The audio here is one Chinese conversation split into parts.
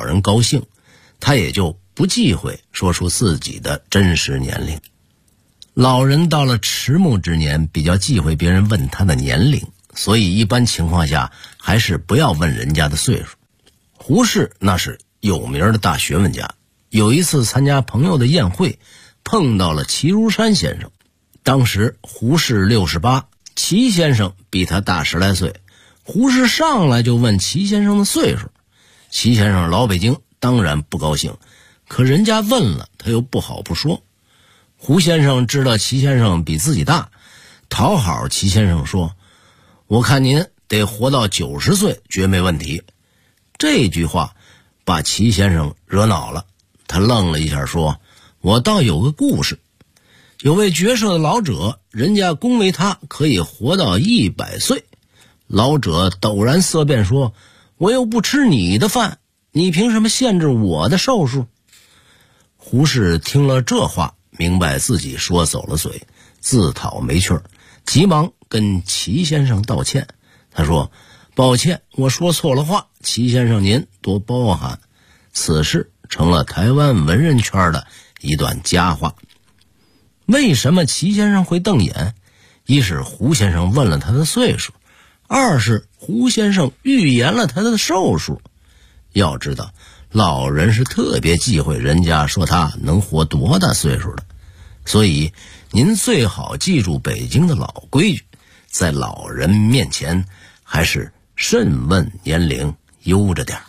人高兴，他也就不忌讳说出自己的真实年龄。老人到了迟暮之年，比较忌讳别人问他的年龄，所以一般情况下还是不要问人家的岁数。胡适那是有名的大学问家，有一次参加朋友的宴会，碰到了齐如山先生。当时胡适68，齐先生比他大10来岁。胡适上来就问齐先生的岁数，齐先生老北京当然不高兴，可人家问了他又不好不说。胡先生知道齐先生比自己大，讨好齐先生说，我看您得活到90岁绝没问题。这句话把齐先生惹恼了，他愣了一下说，我倒有个故事。有位绝色的老者，人家恭维他可以活到100岁。老者陡然色变说，我又不吃你的饭，你凭什么限制我的寿数？胡适听了这话，明白自己说走了嘴，自讨没趣儿，急忙跟齐先生道歉。他说，抱歉，我说错了话，齐先生您多包涵。此事成了台湾文人圈的一段佳话。为什么齐先生会瞪眼？一是胡先生问了他的岁数，二是胡先生预言了他的寿数。要知道，老人是特别忌讳人家说他能活多大岁数的，所以您最好记住北京的老规矩，在老人面前还是慎问年龄，悠着点。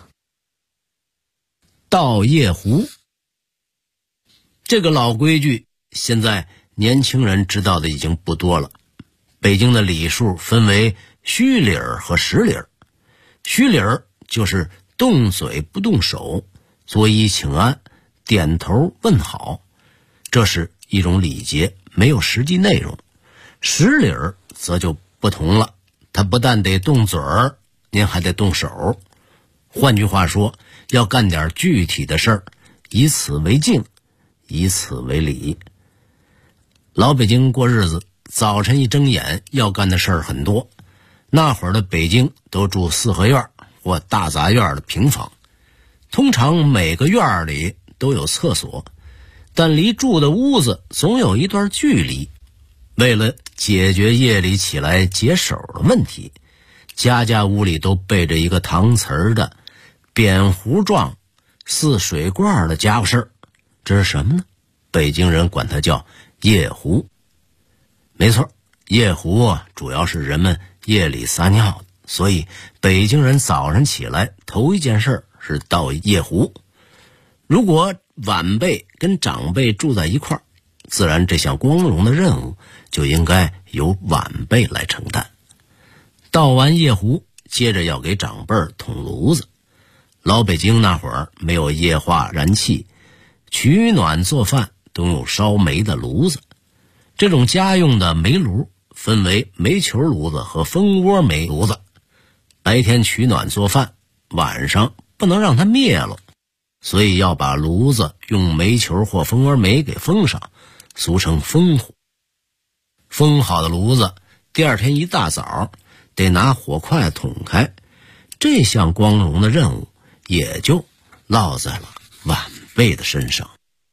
到夜壶，这个老规矩现在年轻人知道的已经不多了。北京的礼数分为虚礼儿和实礼儿。虚礼儿就是动嘴不动手，作揖请安，点头问好，这是一种礼节，没有实际内容。实礼儿则就不同了，他不但得动嘴儿，您还得动手。换句话说，要干点具体的事儿，以此为敬，以此为礼。老北京过日子，早晨一睁眼要干的事儿很多。那会儿的北京都住四合院或大杂院的平房，通常每个院里都有厕所，但离住的屋子总有一段距离。为了解决夜里起来解手的问题，家家屋里都备着一个搪瓷的扁壶状似水罐的家伙事儿。这是什么呢？北京人管它叫夜壶。没错，夜壶主要是人们夜里撒尿的，所以北京人早上起来头一件事是倒夜壶。如果晚辈跟长辈住在一块儿，自然这项光荣的任务就应该由晚辈来承担。倒完夜壶，接着要给长辈捅炉子。老北京那会儿没有液化燃气，取暖做饭都用烧煤的炉子。这种家用的煤炉分为煤球炉子和蜂窝煤炉子，白天取暖做饭，晚上不能让它灭了，所以要把炉子用煤球或蜂窝煤给封上，俗称封火。封好的炉子，第二天一大早得拿火筷捅开，这项光荣的任务也就落在了晚辈的身上。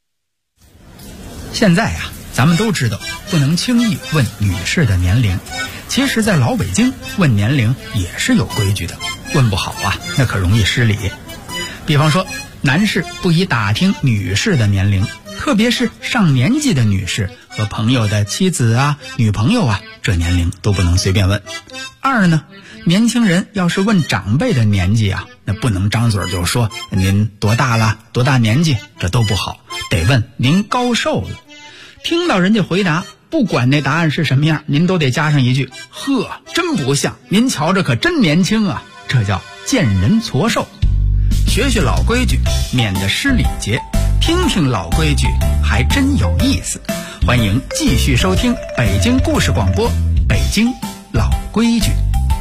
现在咱们都知道不能轻易问女士的年龄，其实在老北京问年龄也是有规矩的，问不好那可容易失礼。比方说，男士不宜打听女士的年龄，特别是上年纪的女士和朋友的妻子女朋友这年龄都不能随便问。二呢，年轻人要是问长辈的年纪那不能张嘴就说您多大了，多大年纪，这都不好，得问您高寿了。听到人家回答，不管那答案是什么样，您都得加上一句，呵，真不像，您瞧着可真年轻啊，这叫见人矬寿。学学老规矩，免得失礼节，听听老规矩还真有意思。欢迎继续收听北京故事广播，北京老规矩。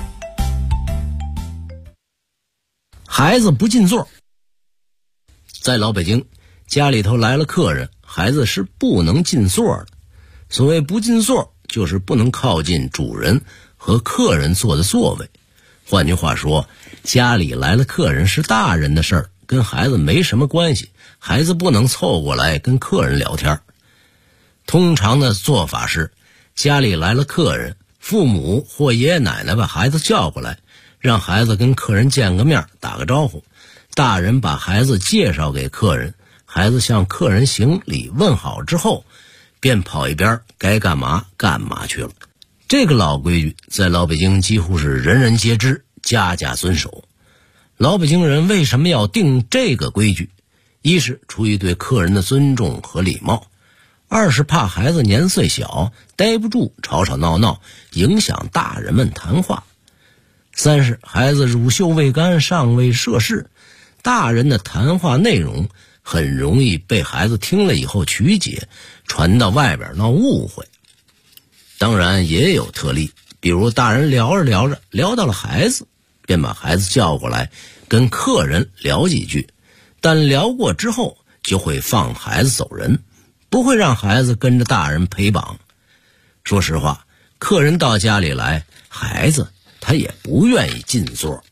孩子不进座。在老北京，家里头来了客人，孩子是不能进座的。所谓不进座，就是不能靠近主人和客人坐的座位。换句话说，家里来了客人是大人的事儿， 跟孩子没什么关系，孩子不能凑过来跟客人聊天。通常的做法是，家里来了客人，父母或爷爷奶奶把孩子叫过来，让孩子跟客人见个面，打个招呼，大人把孩子介绍给客人，孩子向客人行礼问好之后，便跑一边，该干嘛干嘛去了。这个老规矩在老北京几乎是人人皆知，家家遵守。老北京人为什么要定这个规矩？一是出于对客人的尊重和礼貌，二是怕孩子年岁小，待不住，吵吵闹闹，影响大人们谈话。三是孩子乳臭未干，尚未涉世，大人的谈话内容很容易被孩子听了以后曲解，传到外边闹误会。当然也有特例，比如大人聊着聊着聊到了孩子，便把孩子叫过来跟客人聊几句，但聊过之后就会放孩子走人，不会让孩子跟着大人陪绑。说实话，客人到家里来，孩子他也不愿意进座。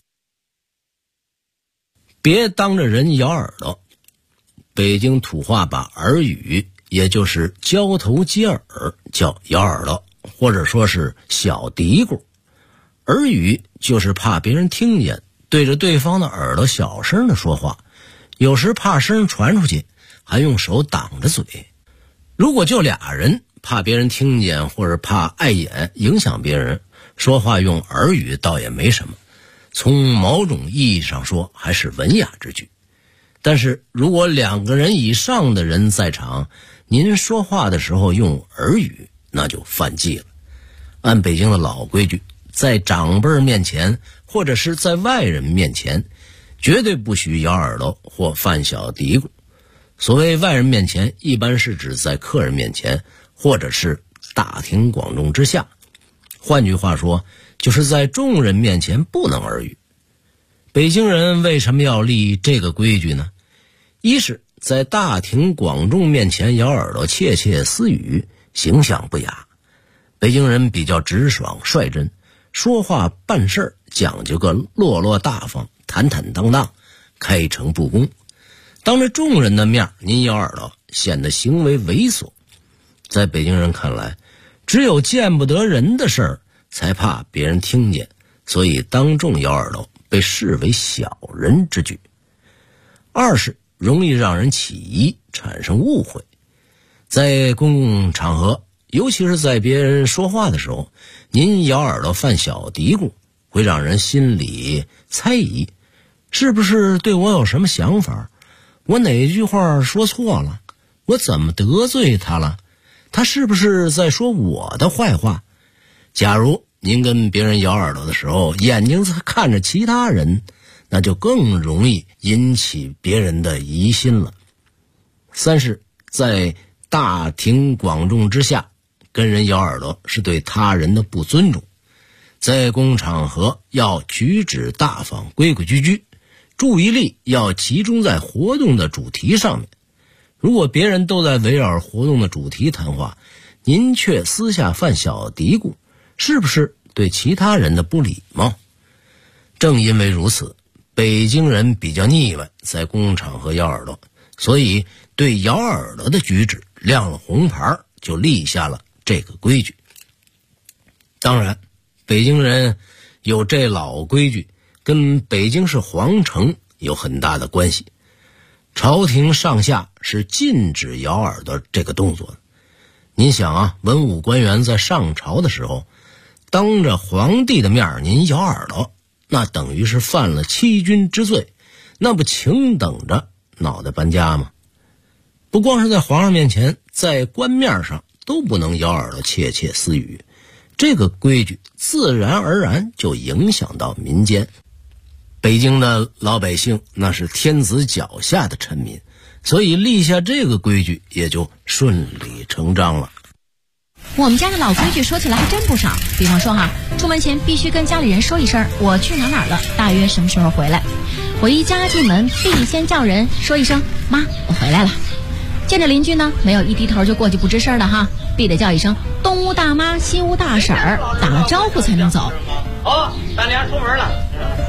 别当着人咬耳朵。北京土话把耳语，也就是交头接耳，叫咬耳朵，或者说是小嘀咕。耳语就是怕别人听见，对着对方的耳朵小声的说话，有时怕声传出去，还用手挡着嘴。如果就俩人，怕别人听见或者怕碍眼影响别人，说话用耳语倒也没什么，从某种意义上说还是文雅之举。但是如果2个人以上的人在场，您说话的时候用耳语，那就犯忌了。按北京的老规矩，在长辈面前或者是在外人面前，绝对不许咬耳朵或犯小嘀咕。所谓外人面前，一般是指在客人面前，或者是大庭广众之下。换句话说，就是在众人面前不能耳语。北京人为什么要立这个规矩呢？一是在大庭广众面前咬耳朵窃窃私语，形象不雅。北京人比较直爽率真，说话办事讲究个落落大方，坦坦荡荡，开诚布公。当着众人的面您咬耳朵，显得行为猥琐。在北京人看来，只有见不得人的事儿才怕别人听见，所以当众咬耳朵被视为小人之举。二是容易让人起疑，产生误会。在公共场合，尤其是在别人说话的时候，您咬耳朵犯小嘀咕，会让人心里猜疑，是不是对我有什么想法？我哪句话说错了？我怎么得罪他了？他是不是在说我的坏话？假如您跟别人咬耳朵的时候，眼睛看着其他人，那就更容易引起别人的疑心了。三是在大庭广众之下跟人咬耳朵，是对他人的不尊重。在公共场合要举止大方，规规矩矩，注意力要集中在活动的主题上面。如果别人都在围绕活动的主题谈话，您却私下犯小嘀咕，是不是对其他人的不礼貌？正因为如此，北京人比较腻歪在公共场合咬耳朵，所以对咬耳朵的举止亮了红牌，就立下了这个规矩。当然，北京人有这老规矩，跟北京市皇城有很大的关系。朝廷上下是禁止咬耳朵这个动作的。您想啊，文武官员在上朝的时候，当着皇帝的面您咬耳朵，那等于是犯了欺君之罪，那不请等着脑袋搬家吗？不光是在皇上面前，在官面上都不能咬耳朵窃窃私语。这个规矩自然而然就影响到民间。北京的老百姓那是天子脚下的臣民，所以立下这个规矩也就顺理成章了。 我们家的老规矩说起来还真不少，比方说出门前必须跟家里人说一声我去哪儿了，大约什么时候回来。回家进门必先叫人说一声妈，我回来了。见着邻居呢，没有一低头就过去不吱声的必得叫一声东屋大妈西屋大婶儿，打了招呼才能走。 好，咱俩出门了。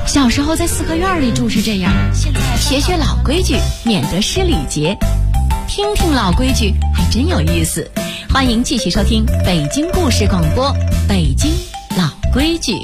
小时候在四合院里住是这样，现在学学老规矩，免得失礼节。听听老规矩还真有意思。欢迎继续收听北京故事广播《北京老规矩》。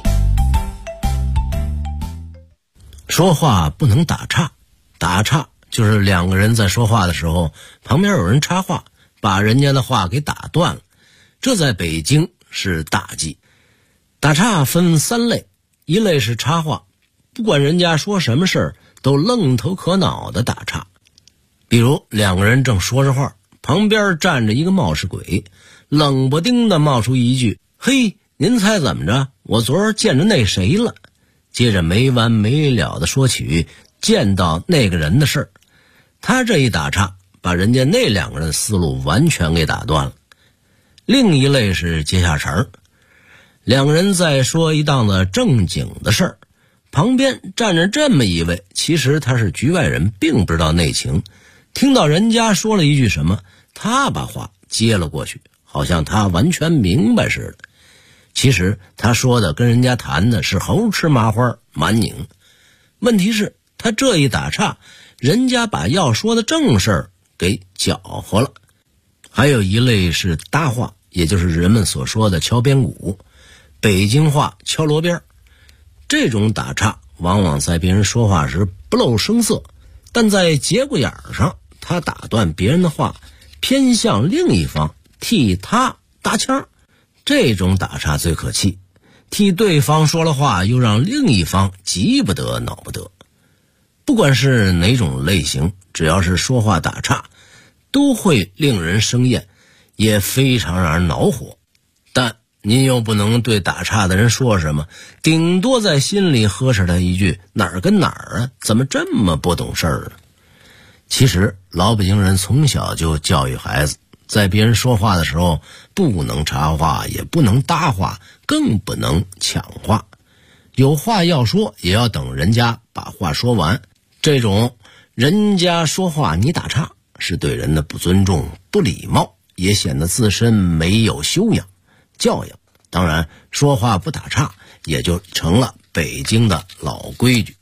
说话不能打岔，打岔就是两个人在说话的时候，旁边有人插话，把人家的话给打断了，这在北京是大忌。打岔分3类，一类是插话，不管人家说什么事儿都愣头可脑的打岔。比如两个人正说着话，旁边站着一个冒失鬼，冷不丁的冒出一句：嘿，您猜怎么着，我昨儿见着那谁了。接着没完没了的说起见到那个人的事儿。他这一打岔，把人家那2个人的思路完全给打断了。另一类是接下茬儿，两个人在说一档子正经的事儿，旁边站着这么一位，其实他是局外人，并不知道内情，听到人家说了一句什么，他把话接了过去，好像他完全明白似的。其实他说的跟人家谈的是猴吃麻花蛮拧。问题是他这一打岔，人家把要说的正事儿给搅和了。还有一类是搭话，也就是人们所说的敲边鼓，北京话敲锣边。这种打岔往往在别人说话时不露声色，但在节骨眼上他打断别人的话，偏向另一方，替他搭腔。这种打岔最可气，替对方说了话，又让另一方急不得恼不得。不管是哪种类型，只要是说话打岔，都会令人生厌，也非常让人恼火。但您又不能对打岔的人说什么，顶多在心里呵斥他一句：哪儿跟哪儿啊，怎么这么不懂事儿啊。其实老北京人从小就教育孩子，在别人说话的时候不能插话，也不能搭话，更不能抢话。有话要说，也要等人家把话说完。这种人家说话你打岔，是对人的不尊重、不礼貌，也显得自身没有修养、教养。当然，说话不打岔也就成了北京的老规矩。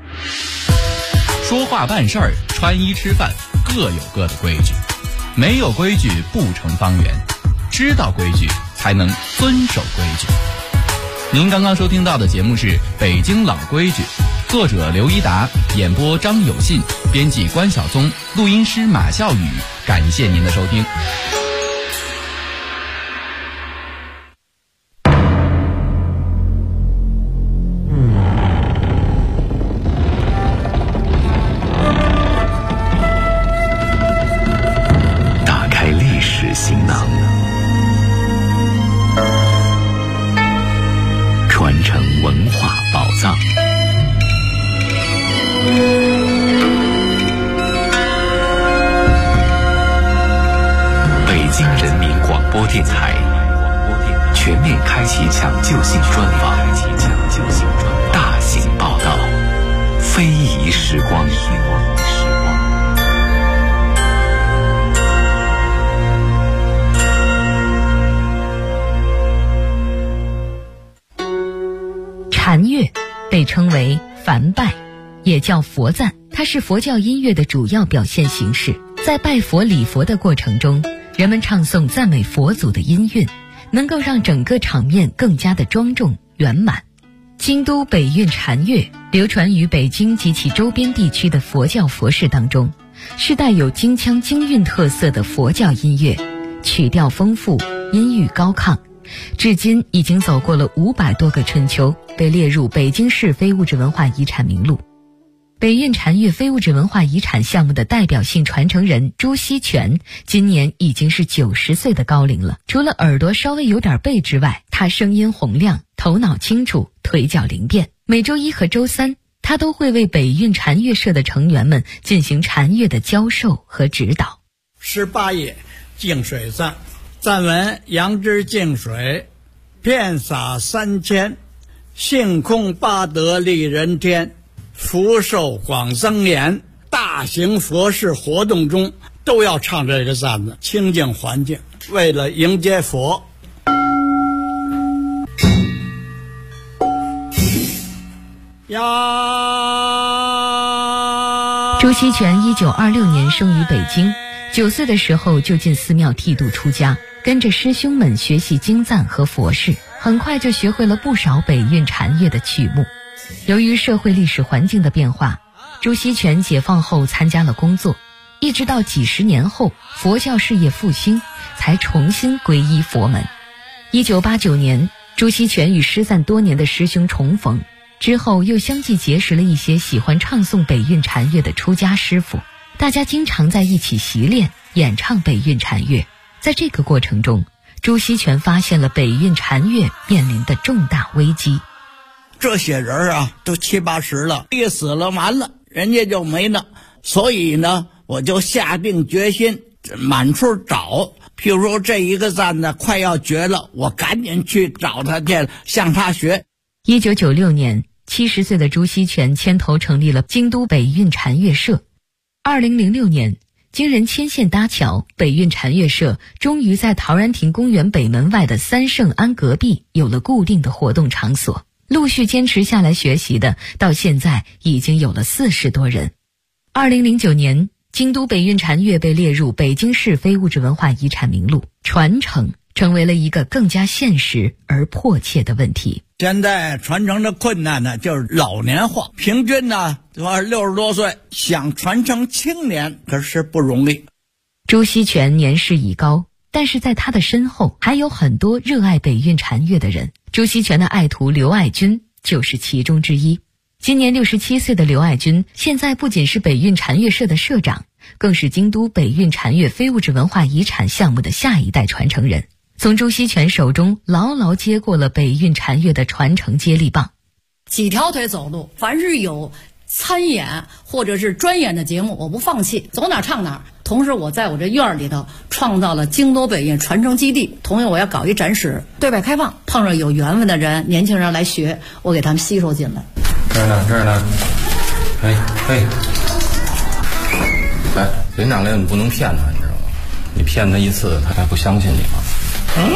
说话办事儿、穿衣吃饭各有各的规矩，没有规矩不成方圆，知道规矩才能遵守规矩。您刚刚收听到的节目是《北京老规矩》，作者刘一达，演播张有信，编辑关晓松，录音师马笑宇。感谢您的收听。 打开历史行囊，传承文化宝藏。北京人民广播电台全面开启抢救性专访，大型报道，非遗时光。 禅乐被称为梵拜，也叫佛赞，它是佛教音乐的主要表现形式。在拜佛礼佛的过程中，人们唱诵赞美佛祖的音韵，能够让整个场面更加的庄重圆满。京都北韵禅乐流传于北京及其周边地区的佛教佛事当中，是带有京腔京韵特色的佛教音乐，曲调丰富，音域高亢，至今已经走过了500多个春秋，被列入北京市非物质文化遗产名录。北韵禅乐非物质文化遗产项目的代表性传承人朱锡全，今年已经是90岁的高龄了。除了耳朵稍微有点背之外，他声音洪亮，头脑清楚，腿脚灵便。每周1和周3，他都会为北韵禅乐社的成员们进行禅乐的教授和指导。 18页净水赞，赞文：杨枝净水，遍洒3千，性空八德利人天，福寿广增延。大型佛事活动中都要唱这个赞子，清净环境，为了迎接佛。 呀。 朱锡全1926年生于北京，9岁的时候就进寺庙剃度出家，跟着师兄们学习经赞和佛事，很快就学会了不少北韵禅乐的曲目。由于社会历史环境的变化，朱锡全解放后参加了工作，一直到几十年后佛教事业复兴，才重新皈依佛门。1989年，朱锡全与失散多年的师兄重逢，之后又相继结识了一些喜欢唱诵北韵禅乐的出家师傅，大家经常在一起习练演唱北韵禅乐。在这个过程中，朱锡全发现了北韵禅乐面临的重大危机。 这些人啊都70、80了，一死了完了，人家就没了。所以呢，我就下定决心满处找，譬如说这一个赞呢快要绝了，我赶紧去找他去，向他学。 1996年，70岁的朱锡全牵头成立了京都北韵禅乐社。2006年，经人牵线搭桥，北韵禅乐社终于在陶然亭公园北门外的三圣庵隔壁有了固定的活动场所。陆续坚持下来学习的，到现在已经有了40多人。2009年，京都北韵禅乐被列入北京市非物质文化遗产名录，传承成为了一个更加现实而迫切的问题。 现在传承的困难呢，就是老年化，平均呢60多岁，想传承青年可是不容易。 朱锡全年事已高，但是在他的身后还有很多热爱北韵禅乐的人。朱锡全的爱徒刘爱军就是其中之一。今年67岁的刘爱军，现在不仅是北韵禅乐社的社长，更是京都北韵禅乐非物质文化遗产项目的下一代传承人，从朱锡全手中牢牢接过了北韵禅乐的传承接力棒。 几条腿走路，凡是有参演或者是专演的节目，我不放弃，走哪唱哪。同时我在我这院里头创造了京都北韵传承基地，同时我要搞一展示，对外开放，碰上有缘分的人，年轻人来学，我给他们吸收进来。 这儿呢，哎，人长来你不能骗他，你知道吗？你骗他一次，他还不相信你吗？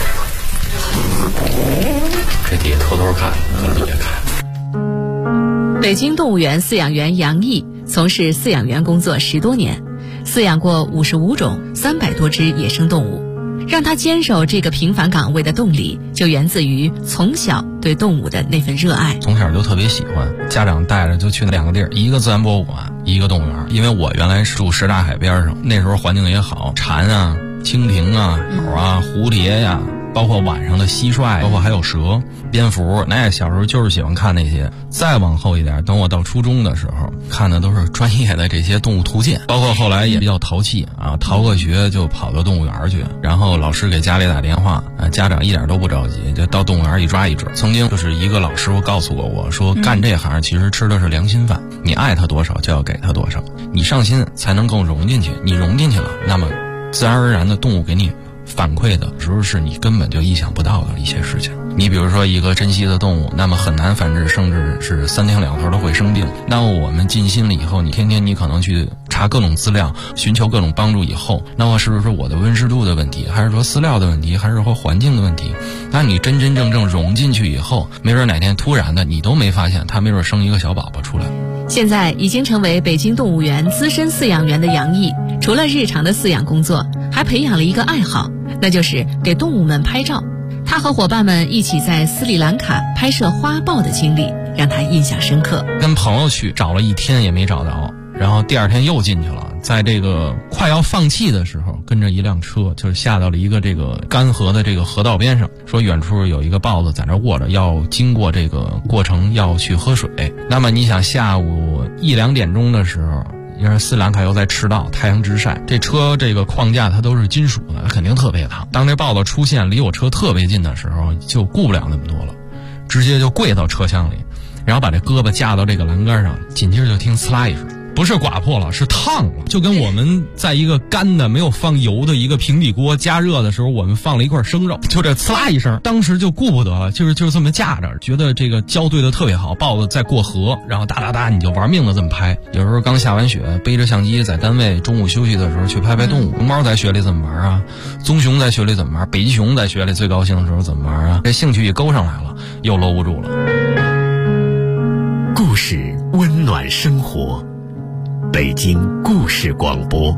这底下偷偷看，你别看。 北京动物园饲养员杨毅从事饲养员工作10多年，饲养过55种300多只野生动物。让他坚守这个平凡岗位的动力，就源自于从小对动物的那份热爱。 从小就特别喜欢，家长带着就去那2个地儿，一个自然博物馆，一个动物园。因为我原来是住什刹海边上，那时候环境也好，蝉啊、蜻蜓啊、鸟啊、蝴蝶呀，包括晚上的蟋蟀，包括还有蛇、蝙蝠，那小时候就是喜欢看那些。再往后一点，等我到初中的时候，看的都是专业的这些动物图鉴，包括后来也比较淘气啊，逃个学就跑到动物园去，然后老师给家里打电话，家长一点都不着急，就到动物园一抓一准。曾经就是一个老师傅告诉过我说，干这行其实吃的是良心饭，你爱他多少就要给他多少，你上心才能够融进去，你融进去了，那么自然而然的动物给你反馈的时候是你根本就意想不到的一些事情。你比如说一个珍稀的动物，那么很难繁殖，甚至是3天2头都会生病。那么我们尽心了以后，你天天你可能去查各种资料，寻求各种帮助以后，那么是不是我的温湿度的问题，还是说饲料的问题，还是说环境的问题？那你真真正正融进去以后，没准哪天突然的你都没发现，它没准生一个小宝宝出来。 现在已经成为北京动物园资深饲养员的杨毅，除了日常的饲养工作，还培养了一个爱好，那就是给动物们拍照。他和伙伴们一起在斯里兰卡拍摄花豹的经历让他印象深刻。 跟朋友去找了1天也没找着，然后第2天又进去了，在这个快要放弃的时候，跟着一辆车就是下到了一个这个干涸的这个河道边上，说远处有一个豹子在那卧着，要经过这个过程要去喝水。那么你想下午1、2点钟的时候，因为斯里兰卡又在赤道，太阳直晒，这车这个框架它都是金属的，它肯定特别烫。当这豹子出现离我车特别近的时候，就顾不了那么多了，直接就跪到车厢里，然后把这胳膊架到这个栏杆上，紧接着就听呲啦一声，不是刮破了，是烫了，就跟我们在一个干的没有放油的一个平底锅加热的时候，我们放了一块生肉，就这呲啦一声，当时就顾不得了，就是这么架着，觉得这个交对的特别好，豹子在过河，然后哒哒哒你就玩命的这么拍。有时候刚下完雪，背着相机在单位中午休息的时候去拍拍动物，熊猫在雪里怎么玩啊，棕熊在雪里怎么玩，北极熊在雪里最高兴的时候怎么玩啊，这兴趣一勾上来了，又搂不住了。 故事温暖生活，北京故事广播。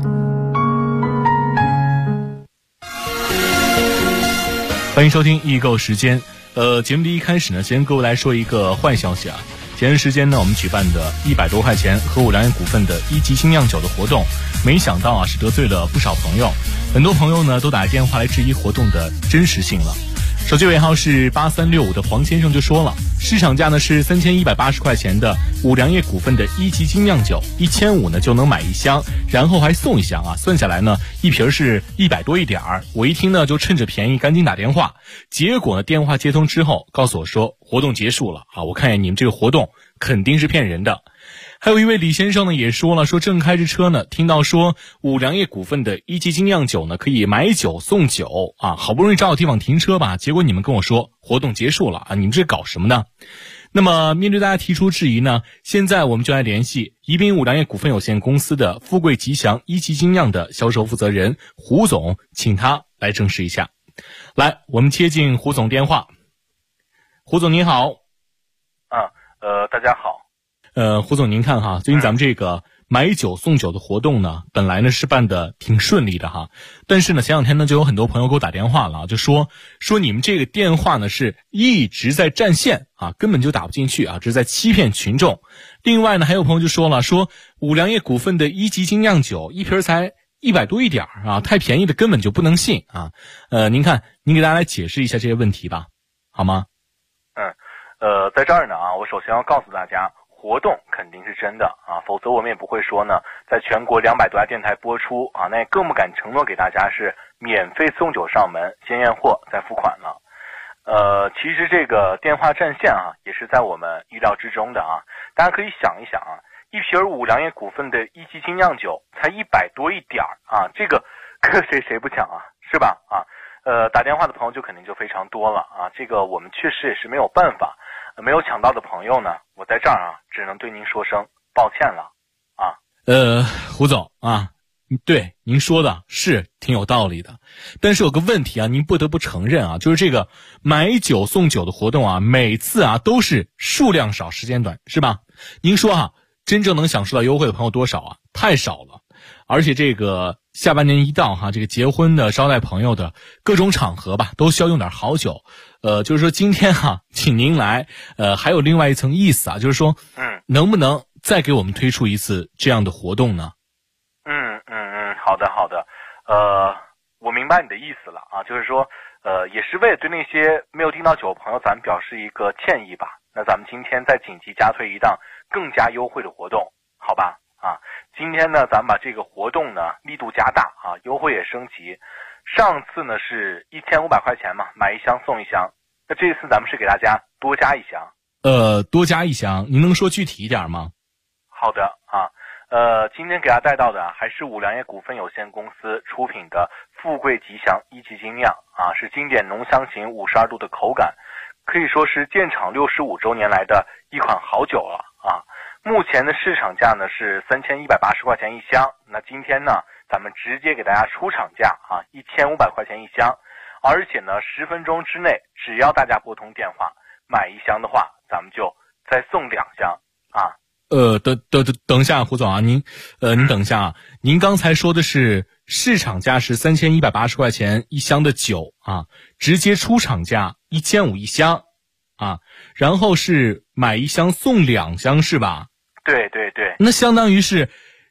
欢迎收听易购时间。节目的一开始呢，先跟各位来说一个坏消息啊。前段时间呢，我们举办的100多块钱和五粮液股份的1级精酿酒的活动，没想到啊是得罪了不少朋友，很多朋友呢都打电话来质疑活动的真实性了。手机尾号是8365的黄先生就说了，市场价呢是3180块钱的五粮液股份的1级精酿酒，1500呢就能买1箱，然后还送1箱啊，算下来呢一瓶是100多一点儿。我一听呢就趁着便宜赶紧打电话，结果呢电话接通之后告诉我说活动结束了啊，我看见你们这个活动肯定是骗人的。还有一位李先生呢也说了，说正开着车呢，听到说五粮液股份的1级精酿酒呢可以买酒送酒啊，好不容易找个地方停车吧，结果你们跟我说活动结束了啊，你们这搞什么呢？那么面对大家提出质疑呢，现在我们就来联系宜宾五粮液股份有限公司的富贵吉祥1级精酿的销售负责人胡总，请他来证实一下。来，我们接进胡总电话。胡总您好。 大家好。 胡总您看哈，最近咱们这个买酒送酒的活动呢，本来呢是办的挺顺利的哈，但是呢前两天呢就有很多朋友给我打电话了，就说你们这个电话呢是一直在占线啊，根本就打不进去啊，这是在欺骗群众。另外呢还有朋友就说了，说五粮液股份的1级精酿酒一瓶才100多一点啊，太便宜的根本就不能信啊。您看您给大家来解释一下这些问题吧，好吗？ 在这儿呢啊，我首先要告诉大家，活动肯定是真的啊，否则我们也不会说呢，在全国200多家电台播出啊，那也更不敢承诺给大家是免费送酒上门，先验货再付款了。其实这个电话占线啊，也是在我们意料之中的啊。大家可以想一想啊，一瓶五粮液股份的1级精酿酒才100多一点啊，这个谁不抢啊，是吧？啊，打电话的朋友就肯定就非常多了啊，这个我们确实也是没有办法。没有抢到的朋友呢，我在这儿啊，只能对您说声抱歉了啊。 胡总啊，对您说的是挺有道理的，但是有个问题啊，您不得不承认啊，就是这个买酒送酒的活动啊，每次啊都是数量少时间短，是吧？您说啊，真正能享受到优惠的朋友多少啊？太少了。而且这个下半年一到哈，这个结婚的、招待朋友的各种场合吧，都需要用点好酒。就是说今天哈，请您来，还有另外一层意思啊，就是说，能不能再给我们推出一次这样的活动呢？ 好的，我明白你的意思了啊，就是说，也是为了对那些没有订到酒的朋友，咱们表示一个歉意吧。那咱们今天再紧急加推一档更加优惠的活动，好吧？啊，今天呢，咱们把这个活动呢力度加大啊，优惠也升级。上次呢是1500块钱嘛，买1箱送1箱。那这次咱们是给大家多加1箱。 多加1箱，您能说具体一点吗？ 好的啊，今天给大家带到的还是五粮液股份有限公司出品的富贵吉祥1级精酿啊，是经典浓香型52度的口感，可以说是建厂65周年来的一款好酒了啊。目前的市场价呢是3180块钱1箱，那今天呢咱们直接给大家出厂价啊，1500块钱1箱，而且呢10分钟之内，只要大家拨通电话买1箱的话，咱们就再送2箱啊。 等一下，胡总啊，您等一下啊，您刚才说的是市场价是3180块钱1箱的酒啊，直接出厂价1500一箱啊，然后是买1箱送2箱是吧？ 对， 那相当于是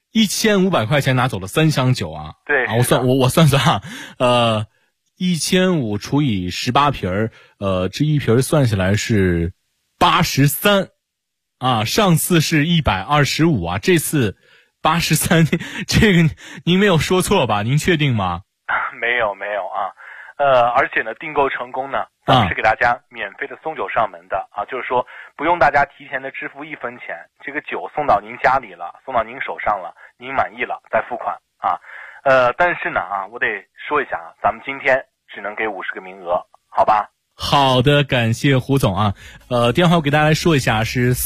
1500块钱拿走了3箱酒啊。 对啊，我算啊，1500除以18瓶这一瓶算下来是83啊，上次是125啊，这次83，这个您没有说错吧？您确定吗？ 没有啊。而且呢，订购成功呢，咱们是给大家免费的送酒上门的啊，就是说不用大家提前的支付1分钱，这个酒送到您家里了，送到您手上了，您满意了再付款啊。但是呢啊，我得说一下啊，咱们今天只能给50个名额，好吧？ 好的，感谢胡总啊。电话我给大家来说一下，是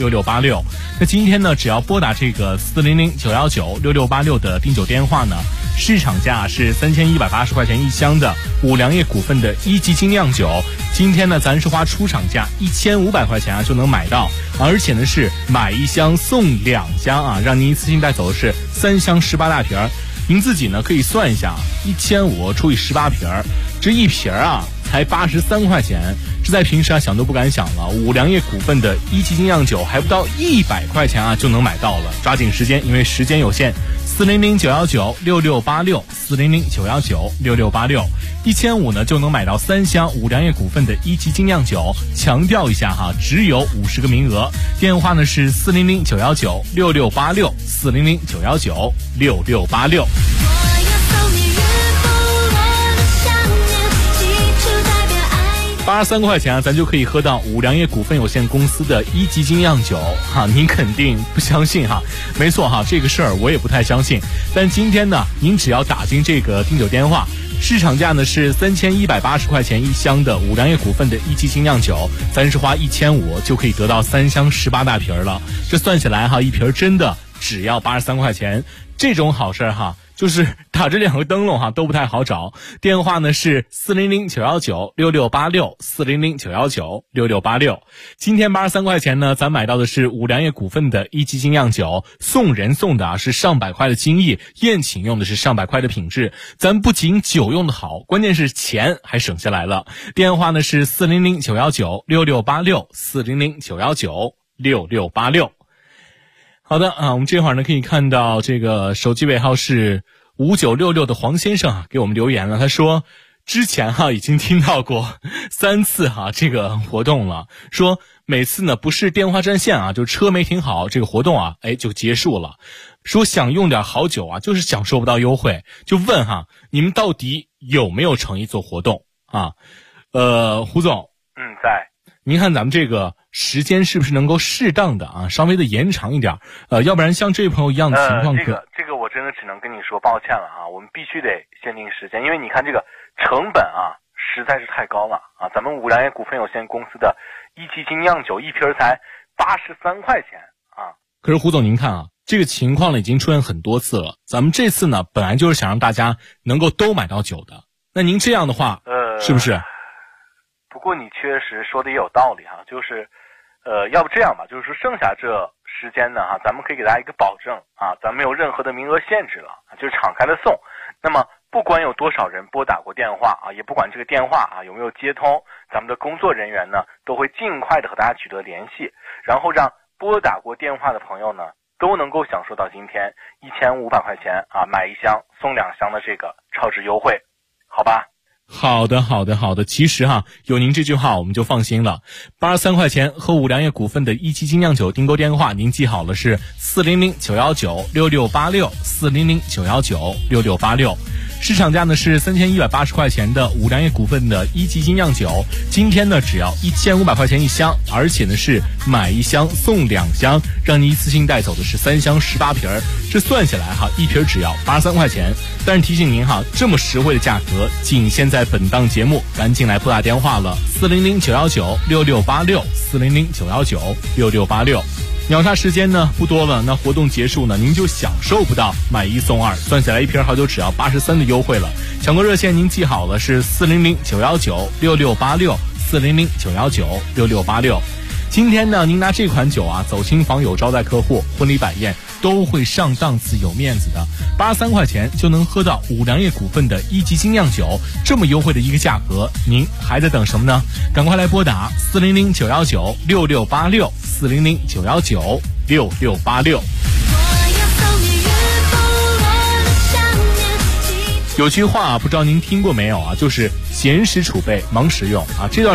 400-919-6686，400-919-6686。那今天呢，只要拨打这个400-919-6686的订酒电话呢， 市场价是3180块钱一箱的五粮液股份的一级精酿酒，今天呢咱是花出厂价1500块钱啊就能买到，而且呢是买一箱送2箱啊，让您一次性带走的是3箱18大瓶。您自己呢可以算一下，1500除以18瓶，这一瓶啊才83块钱，这在平时啊想都不敢想了。五粮液股份的一级精酿酒还不到100块钱啊就能买到了，抓紧时间，因为时间有限。400-919-6686，400-919-6686，1500呢就能买到3箱五粮液股份的一级精酿酒。强调一下哈，只有50个名额。电话呢是400-919-6686，400-919-6686。83块钱啊，咱就可以喝到五粮液股份有限公司的一级精酿酒哈，您肯定不相信哈？没错哈，这个事儿我也不太相信。但今天呢，您只要打进这个订酒电话，市场价呢是3180块钱一箱的五粮液股份的一级精酿酒，咱是花1500就可以得到3箱18大瓶了。这算起来哈，一瓶真的只要83块钱，这种好事哈。就是打这2个灯笼哈都不太好找，电话呢是400-919-6686，400-919-6686。今天83块钱呢，咱买到的是五粮液股份的一级精酿酒，送人送的是上百块的精益，宴请用的是上百块的品质。咱不仅酒用的好，关键是钱还省下来了。电话呢是400-919-6686，400-919-6686。好的啊，我们这会儿呢可以看到这个手机尾号是5966的黄先生啊给我们留言了，他说之前哈已经听到过3次哈这个活动了，说每次呢不是电话占线啊，就车没停好，这个活动啊就结束了。说想用点好酒啊，就是享受不到优惠，就问哈你们到底有没有诚意做活动啊？胡总， 在。 您看咱们这个时间是不是能够适当的啊，稍微的延长一点？要不然像这位朋友一样的情况， 这个我真的只能跟你说抱歉了啊，我们必须得限定时间，因为你看这个成本啊实在是太高了啊，咱们五粮液股份有限公司的一级精酿酒一瓶才83块钱啊。 可是胡总您看啊，这个情况呢已经出现很多次了，咱们这次呢本来就是想让大家能够都买到酒的，那您这样的话是不是？ 不过你确实说的也有道理哈，就是要不这样吧，就是说剩下这时间呢哈，咱们可以给大家一个保证啊，咱没有任何的名额限制了，就是敞开的送。那么不管有多少人拨打过电话啊，也不管这个电话啊有没有接通，咱们的工作人员呢都会尽快的和大家取得联系，然后让拨打过电话的朋友呢都能够享受到今天1500块钱啊买1箱送2箱的这个超值优惠，好吧？ 好的，其实哈，有您这句话我们就放心了。83块钱和五粮液股份的一级精酿酒订购电话，您记好了是400-919-6686，400-919-6686。市场价呢是3180块钱的五粮液股份的一级精酿酒，今天呢只要1500块钱一箱，而且呢是买1箱送2箱，让您一次性带走的是3箱18瓶，这算下来哈，一瓶只要83块钱。但是提醒您哈，这么实惠的价格仅限在本档节目，赶紧来拨打电话了，400-919-6686，400-919-6686。秒杀时间呢不多了，那活动结束呢，您就享受不到买1送2，算下来一瓶好酒只要83的优惠了。抢购热线您记好了是400-919-6686，400-919-6686。今天呢，您拿这款酒啊走亲访友、招待客户、婚礼摆宴都会上档次、有面子的。83块钱就能喝到五粮液股份的一级精酿酒，这么优惠的一个价格，您还在等什么呢？赶快来拨打400-919-6686，400-919-6686。有句话不知道您听过没有啊，就是闲时储备，忙时用啊。这段